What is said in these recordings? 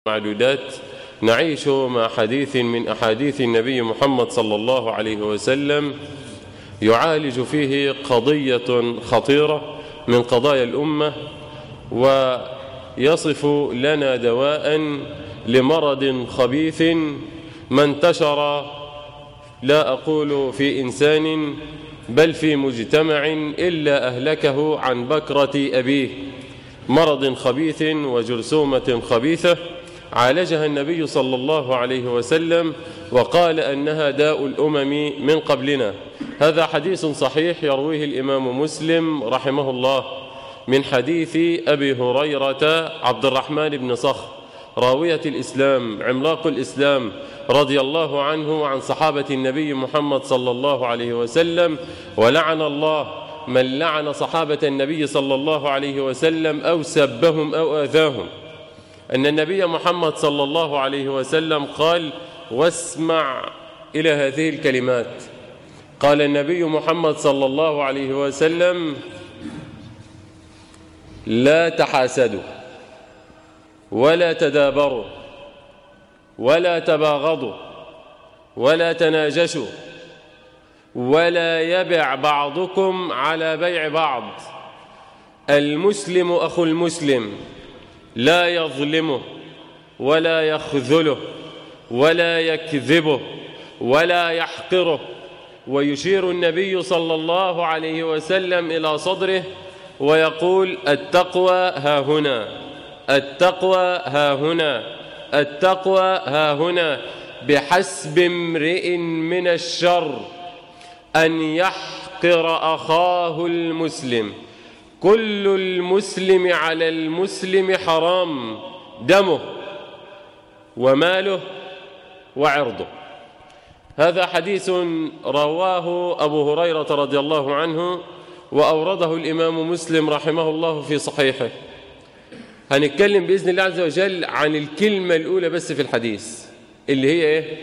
معدودات نعيش مع حديث من أحاديث النبي محمد صلى الله عليه وسلم يعالج فيه قضية خطيرة من قضايا الأمة، ويصف لنا دواء لمرض خبيث ما انتشر، لا أقول في إنسان بل في مجتمع إلا أهلكه عن بكرة أبيه. مرض خبيث وجرثومة خبيثة عالجها النبي صلى الله عليه وسلم وقال أنها داء الأمم من قبلنا. هذا حديث صحيح يرويه الإمام مسلم رحمه الله من حديث أبي هريرة عبد الرحمن بن صخر راوية الإسلام عملاق الإسلام رضي الله عنه وعن صحابة النبي محمد صلى الله عليه وسلم. ولعن الله من لعن صحابة النبي صلى الله عليه وسلم أو سبهم أو آذاهم. أن النبي محمد صلى الله عليه وسلم قال: واسمع إلى هذه الكلمات. قال النبي محمد صلى الله عليه وسلم: لا تحاسدوا ولا تدابروا ولا تباغضوا ولا تناجشوا ولا يبع بعضكم على بيع بعض. المسلم أخو المسلم لا يظلمه ولا يخذله ولا يكذبه ولا يحقره. ويشير النبي صلى الله عليه وسلم إلى صدره ويقول: التقوى ها هنا، التقوى ها هنا، التقوى ها هنا. بحسب امرئ من الشر أن يحقر أخاه المسلم. كل المسلم على المسلم حرام، دمه وماله وعرضه. هذا حديث رواه أبو هريرة رضي الله عنه وأورده الإمام مسلم رحمه الله في صحيحه. هنتكلم بإذن الله عز وجل عن الكلمة الأولى بس في الحديث اللي هي إيه؟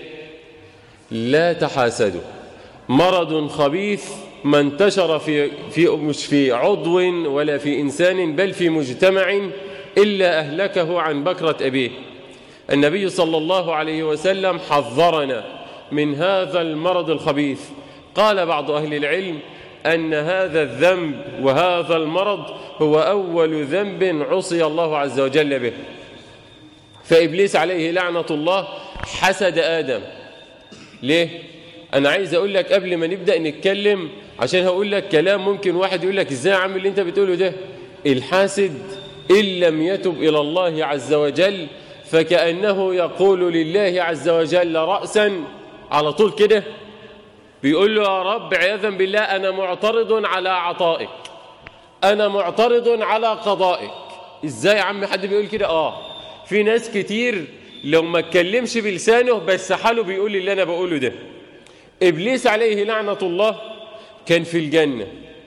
لا تحاسدوا. مرض خبيث ما انتشر مش في عضو ولا في إنسان بل في مجتمع إلا أهلكه عن بكرة أبيه. النبي صلى الله عليه وسلم حذرنا من هذا المرض الخبيث. قال بعض أهل العلم أن هذا الذنب وهذا المرض هو أول ذنب عصي الله عز وجل به. فإبليس عليه لعنة الله حسد آدم. ليه؟ أنا عايز أقول لك قبل ما نبدأ نتكلم، عشان هقول لك كلام ممكن واحد يقول لك: إزاي يا عم اللي أنت بتقوله ده؟ الحاسد إن لم يتب إلى الله عز وجل فكأنه يقول لله عز وجل رأسا على طول كده، بيقول له: يا رب عياذا بالله أنا معترض على عطائك، أنا معترض على قضائك. إزاي يا عم حد بيقول كده؟ في ناس كتير لو ما اتكلمش بلسانه بس حاله بيقول اللي أنا بقوله ده. إبليس عليه لعنة الله كان في الجنة،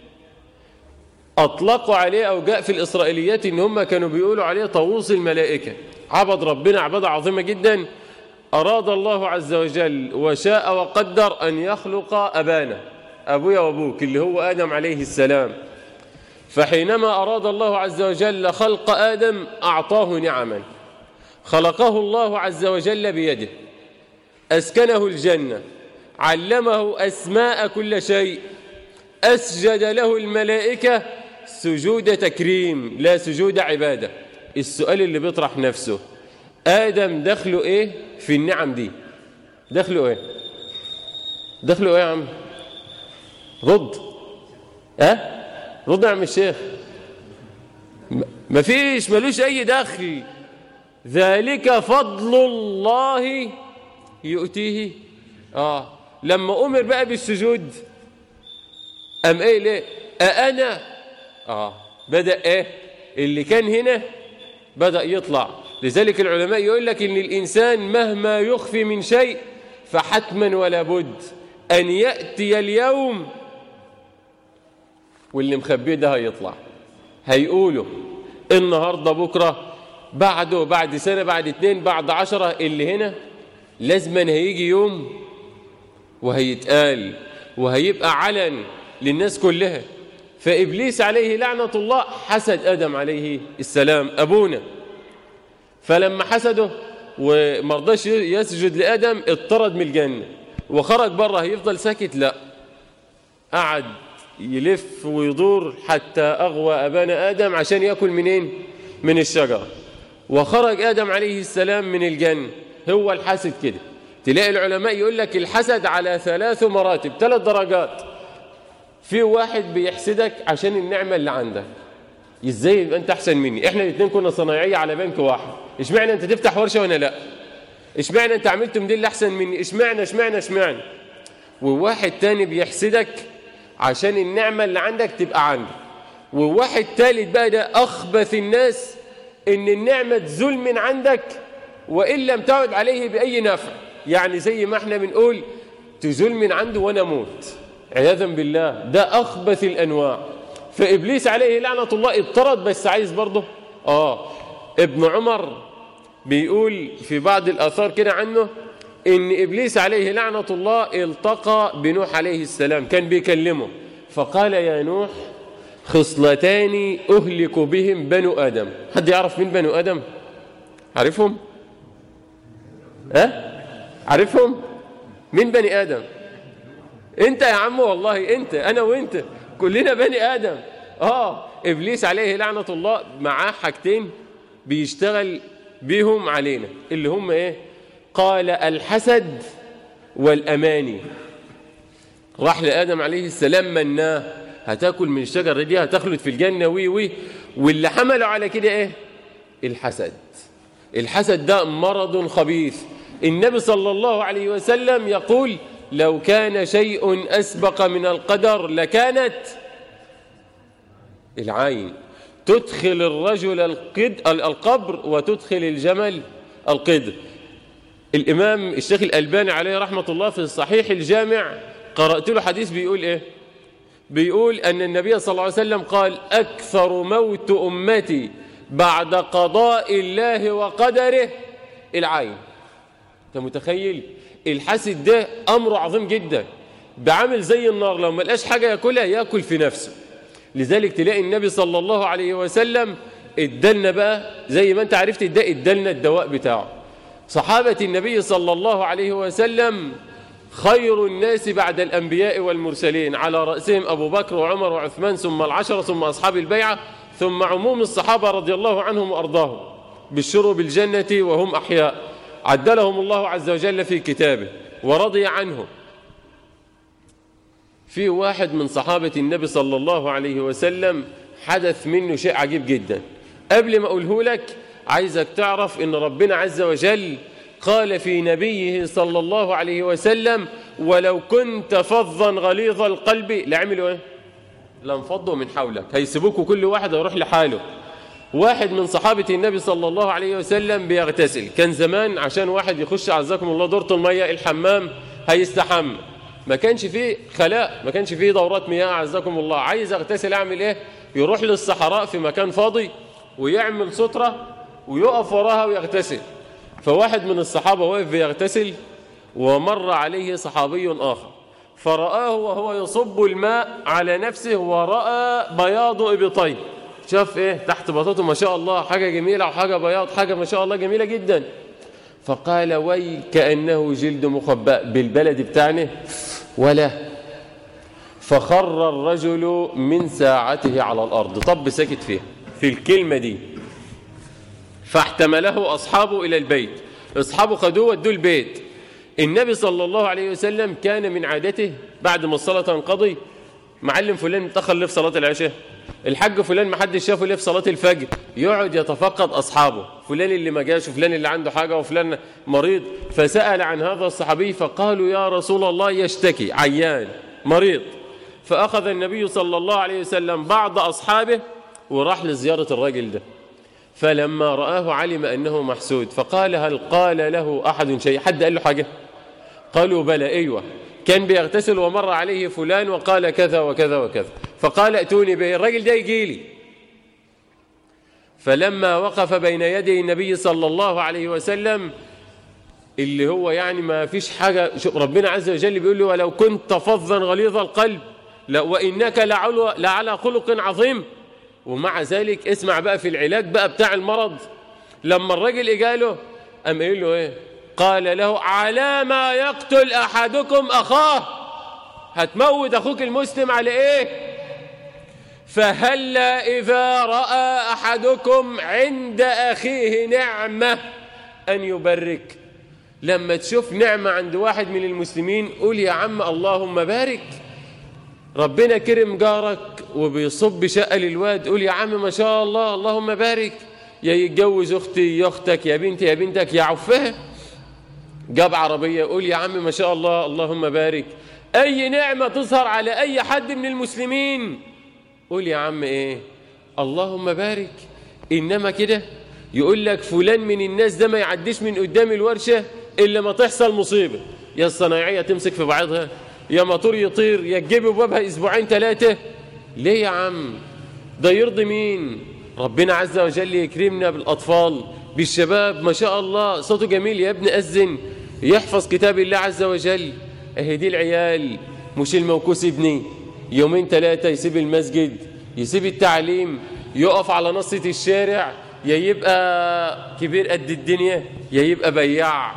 أطلقوا عليه أو جاء في الإسرائيليات إن هم كانوا بيقولوا عليه طاووس الملائكة. عبد ربنا عبادة عظيمة جدا. أراد الله عز وجل وشاء وقدر أن يخلق أبانا، أبويا وأبوك، اللي هو آدم عليه السلام. فحينما أراد الله عز وجل خلق آدم أعطاه نعما. خلقه الله عز وجل بيده، أسكنه الجنة، علمه أسماء كل شيء، أسجد له الملائكة سجود تكريم لا سجود عبادة. السؤال اللي بيطرح نفسه: آدم دخله إيه في النعم دي؟ دخله إيه؟ دخله إيه يا عم؟ رد. رد يا عم الشيخ. مفيش، ملوش أي دخل. ذلك فضل الله يؤتيه. لما أمر بقى بالسجود أم إيه ليه؟ أنا بدأ إيه؟ اللي كان هنا بدأ يطلع. لذلك العلماء يقول لك إن الإنسان مهما يخفي من شيء فحتما ولا بد أن يأتي اليوم واللي مخبيه ده هيطلع، هيقوله النهاردة بكرة بعده، بعد سنة، بعد 2، بعد 10. اللي هنا لازما هيجي يوم وهيتقال وهيبقى علن للناس كلها. فإبليس عليه لعنة الله حسد آدم عليه السلام أبونا. فلما حسده ومرضاش يسجد لآدم اطرد من الجنة وخرج بره. هيفضل ساكت؟ لا، قعد يلف ويدور حتى أغوى أبانا آدم عشان يأكل منين؟ من الشجرة. وخرج آدم عليه السلام من الجنة. هو الحسد كده، تلاقي العلماء يقول لك الحسد على 3 مراتب، 3 درجات. في واحد بيحسدك عشان النعمة اللي عندك، ازاي يبقى انت احسن مني؟ احنا الاثنين كنا صنايعيه على بنك واحد، اشمعنى انت تفتح ورشه وانا لا؟ اشمعنى انت عملت موديل احسن مني؟ اشمعنى؟ وواحد تاني بيحسدك عشان النعمه اللي عندك تبقى عندك. وواحد ثالث بقى، ده اخبث الناس، ان النعمه تزول من عندك وان لم تعد عليه باي نفع. يعني زي ما احنا بنقول تزول من عنده وانا اموت عياذا بالله. ده اخبث الانواع. فإبليس عليه لعنة الله اضطرد، بس عايز برضه ابن عمر بيقول في بعض الآثار كده عنه إن إبليس عليه لعنة الله التقى بنوح عليه السلام، كان بيكلمه فقال يا نوح خصلتان أهلك بهم بنو آدم. حد يعرف مين بنو آدم؟ عارفهم؟ عارفهم؟ مين بني آدم؟ انت يا عم، والله انت، انا وانت كلنا بني آدم. إبليس عليه لعنة الله معاه حاجتين بيشتغل بيهم علينا، اللي هم ايه؟ قال الحسد والأماني. راح لآدم عليه السلام مناه، هتاكل من الشجرة دي هتخلد في الجنة واللي حمله على كده ايه؟ الحسد. الحسد ده مرض خبيث. النبي صلى الله عليه وسلم يقول لو كان شيء أسبق من القدر لكانت العين. تدخل الرجل القبر وتدخل الجمل القدر. الإمام الشيخ الألباني عليه رحمة الله في الصحيح الجامع قرأت له حديث بيقول إيه؟ بيقول أن النبي صلى الله عليه وسلم قال أكثر موت أمتي بعد قضاء الله وقدره العين. أنت متخيل؟ الحسد ده أمر عظيم جدا، بعمل زي النار، لو ما لقاش حاجة يأكلها يأكل في نفسه. لذلك تلاقي النبي صلى الله عليه وسلم ادالنا بقى زي ما انت عرفت ادالنا الدواء بتاعه. صحابة النبي صلى الله عليه وسلم خير الناس بعد الأنبياء والمرسلين، على رأسهم أبو بكر وعمر وعثمان، ثم العشرة، ثم أصحاب البيعة، ثم عموم الصحابة رضي الله عنهم وأرضاهم بالشرب بالجنة وهم أحياء، عدلهم الله عز وجل في كتابه ورضي عنهم. في واحد من صحابة النبي صلى الله عليه وسلم حدث منه شيء عجيب جدا. قبل ما أقوله لك عايزك تعرف إن ربنا عز وجل قال في نبيه صلى الله عليه وسلم ولو كنت فظا غليظ القلب لعملوا ايه؟ لانفضوا من حولك. هيسيبوكوا كل واحد يروح لحاله. واحد من صحابة النبي صلى الله عليه وسلم بيغتسل. كان زمان عشان واحد يخش عزكم الله دورة المية الحمام هيستحمى، ما كانش فيه خلاء، ما كانش فيه دورات مياه عزكم الله. عايز اغتسل اعمل ايه؟ يروح للصحراء في مكان فاضي ويعمل سترة ويقف وراها ويغتسل. فواحد من الصحابة واقف بيغتسل ومر عليه صحابي آخر فرآه وهو يصب الماء على نفسه ورأى بياض إبطيه. شاف ايه تحت بطاطه ما شاء الله حاجة جميلة وحاجة بياض حاجة ما شاء الله جميلة جدا. فقال وي كأنه جلد مخبأ بالبلد بتاعنا ولا. فخر الرجل من ساعته على الأرض. طب سكت فيها في الكلمة دي. فاحتمله أصحابه إلى البيت. أصحابه خدوه ودوه البيت. النبي صلى الله عليه وسلم كان من عادته بعد ما الصلاة تنقضي معلم فلان متأخر ليه في صلاة العشاء، الحاج فلان ما حدش شافه ليه في صلاة الفجر، يقعد يتفقد أصحابه، فلان اللي ما جاش وفلان اللي عنده حاجة وفلان مريض. فسأل عن هذا الصحابي فقالوا يا رسول الله يشتكي عيان مريض. فأخذ النبي صلى الله عليه وسلم بعض أصحابه وراح لزيارة الراجل ده. فلما رآه علم أنه محسود فقال هل قال له أحد شيء؟ حد قال له حاجة؟ قالوا بلى أيوة كان بيغتسل ومر عليه فلان وقال كذا وكذا وكذا. فقال ائتوني به الراجل ده يجي لي. فلما وقف بين يدي النبي صلى الله عليه وسلم اللي هو يعني ما فيش حاجة، ربنا عز وجل بيقول له ولو كنت فظا غليظ القلب وإنك لعلى خلق عظيم. ومع ذلك اسمع بقى في العلاج بقى بتاع المرض لما الراجل اجاله قام قايل له ايه؟ قال له على ما يقتل احدكم اخاه، هتموت اخوك المسلم على ايه؟ فهلا اذا راى احدكم عند اخيه نعمه ان يبرك. لما تشوف نعمه عند واحد من المسلمين قول يا عم اللهم بارك. ربنا كرم جارك وبيصب شقه للواد، قول يا عم ما شاء الله اللهم بارك. يا يتجوز اختي يا اختك، يا بنتي يا بنتك، يا عفها. جاب عربيه قول يا عم ما شاء الله اللهم بارك. اي نعمه تظهر على اي حد من المسلمين قول يا عم ايه؟ اللهم بارك. انما كده يقول لك فلان من الناس ده ما يعديش من قدام الورشه الا ما تحصل مصيبه، يا الصنايعيه تمسك في بعضها، يا موتور يطير، يا تجيب بابها اسبوعين ثلاثه. ليه يا عم؟ ده يرضي مين؟ ربنا عز وجل يكرمنا بالاطفال بالشباب، ما شاء الله صوته جميل، يا ابن اذن يحفظ كتاب الله عز وجل. اهي دي العيال، مش الموكوس ابني يومين ثلاثه يسيب المسجد، يسيب التعليم، يقف على نصة الشارع، يا يبقى كبير قد الدنيا يا يبقى بياع.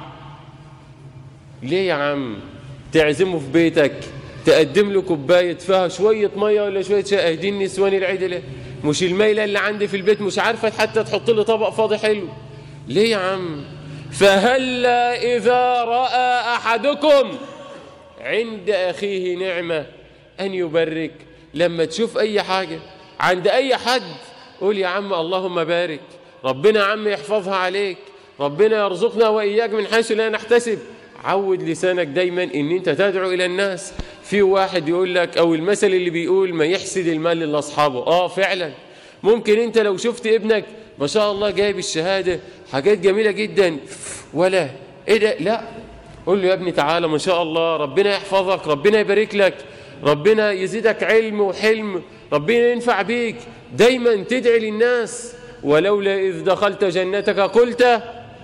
ليه يا عم؟ تعزمه في بيتك، تقدم له كوبايه فيها شويه ميه ولا شويه شاي، اهدي النسوان العدله، مش الميله اللي عندي في البيت مش عارفه حتى تحط لي طبق فاضي حلو. ليه يا عم؟ فهلا اذا راى احدكم عند اخيه نعمه ان يبرك. لما تشوف اي حاجه عند اي حد قول يا عم اللهم بارك، ربنا يا عم يحفظها عليك، ربنا يرزقنا واياك من حيث لا نحتسب. عود لسانك دايما ان انت تدعو الى الناس. في واحد يقول لك، او المثل اللي بيقول ما يحسد المال لاصحابه. فعلا ممكن انت لو شفت ابنك ما شاء الله جايب الشهاده حاجات جميله جدا، ولا ايه ده؟ لا، قول له يا ابني تعالى ما شاء الله، ربنا يحفظك، ربنا يبارك لك، ربنا يزيدك علم وحلم، ربنا ينفع بيك. دايما تدعي للناس. ولولا إذ دخلت جنتك قلت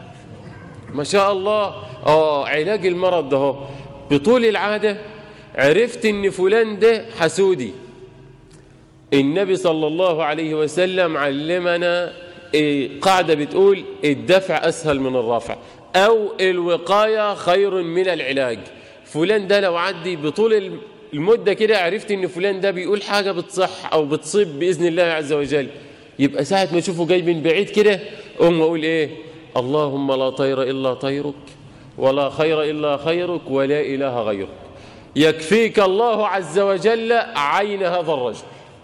ما شاء الله. علاج المرض ده بطول العادة عرفت ان فلان ده حسودي. النبي صلى الله عليه وسلم علمنا قاعدة بتقول الدفع أسهل من الرفع، أو الوقاية خير من العلاج. فلان ده لو عدي بطول المدة كده عرفت ان فلان ده بيقول حاجة بتصح أو بتصيب بإذن الله عز وجل، يبقى ساعة ما أشوفه جاي من بعيد كده أقول إيه؟ اللهم لا طير إلا طيرك ولا خير إلا خيرك ولا إله غيرك، يكفيك الله عز وجل عين هذا الرجل.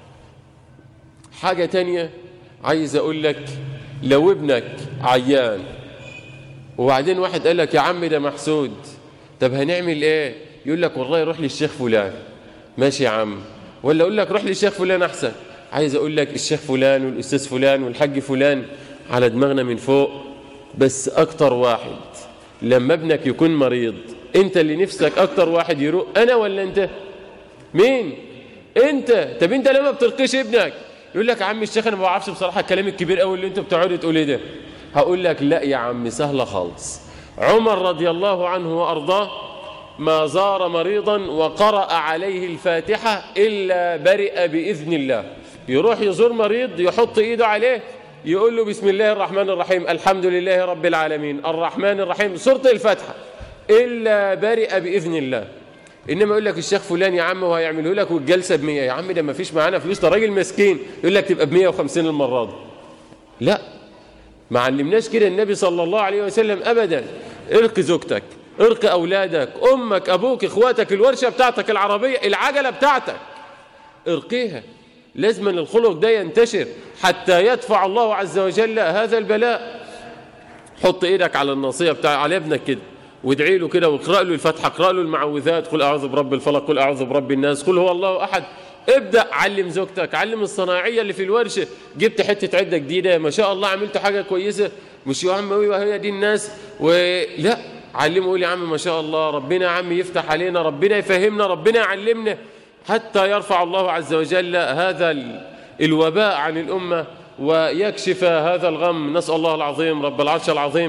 حاجة تانية عايز أقول لك، لو ابنك عيان وبعدين واحد قال لك يا عم ده محسود، طب هنعمل ايه؟ يقول لك والله روح للشيخ فلان. ماشي يا عم. ولا اقول لك روح للشيخ فلان احسن. عايز اقول لك الشيخ فلان والاستاذ فلان والحاج فلان على دماغنا من فوق، بس اكتر واحد لما ابنك يكون مريض انت اللي نفسك اكتر واحد يروق، انا ولا انت؟ مين؟ انت. طب انت لما بترقيش ابنك؟ يقول لك يا عم الشيخ انا ما بعرفش بصراحه الكلام الكبير قوي اللي انتوا بتقعدوا تقولوا ده. هقول لك لا يا عم سهله خالص. عمر رضي الله عنه وارضاه ما زار مريضا وقرأ عليه الفاتحه الا برئ باذن الله. يروح يزور مريض يحط ايده عليه يقول له بسم الله الرحمن الرحيم الحمد لله رب العالمين الرحمن الرحيم سورة الفاتحه الا برئ باذن الله. انما يقول لك الشيخ فلان يا عم وهيعمله لك والجلسه ب100، يا عم ده ما فيش معانا فلوس، ده راجل مسكين، يقول لك تبقى ب150 المره دي. لا، ما علمناش كده النبي صلى الله عليه وسلم ابدا. ارقي زوجتك، ارقي اولادك، امك، ابوك، اخواتك، الورشه بتاعتك، العربيه، العجله بتاعتك، ارقيها. لازم الخلق ده ينتشر حتى يدفع الله عز وجل هذا البلاء. حط ايدك على الناصيه بتاع على ابنك كده وادعي له كده واقرأ له الفاتحه، اقرأ له المعوذات، قل اعوذ برب الفلق، قل اعوذ برب الناس، قل هو الله احد. ابدا علم زوجتك، علم الصناعيه اللي في الورشه، جبت حته عده جديده ما شاء الله عملت حاجه كويسه، مش يا عم هي دي الناس ولا علمه. قول يا عم ما شاء الله ربنا يا عم يفتح علينا، ربنا يفهمنا، ربنا يعلمنا، حتى يرفع الله عز وجل هذا الوباء عن الامه ويكشف هذا الغم. نسال الله العظيم رب العرش العظيم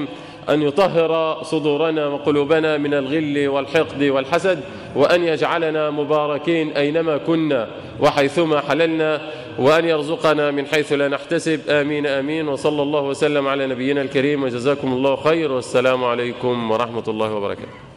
أن يطهر صدورنا وقلوبنا من الغل والحقد والحسد، وأن يجعلنا مباركين أينما كنا وحيثما حللنا، وأن يرزقنا من حيث لا نحتسب. آمين آمين. وصلى الله وسلم على نبينا الكريم، وجزاكم الله خير، والسلام عليكم ورحمة الله وبركاته.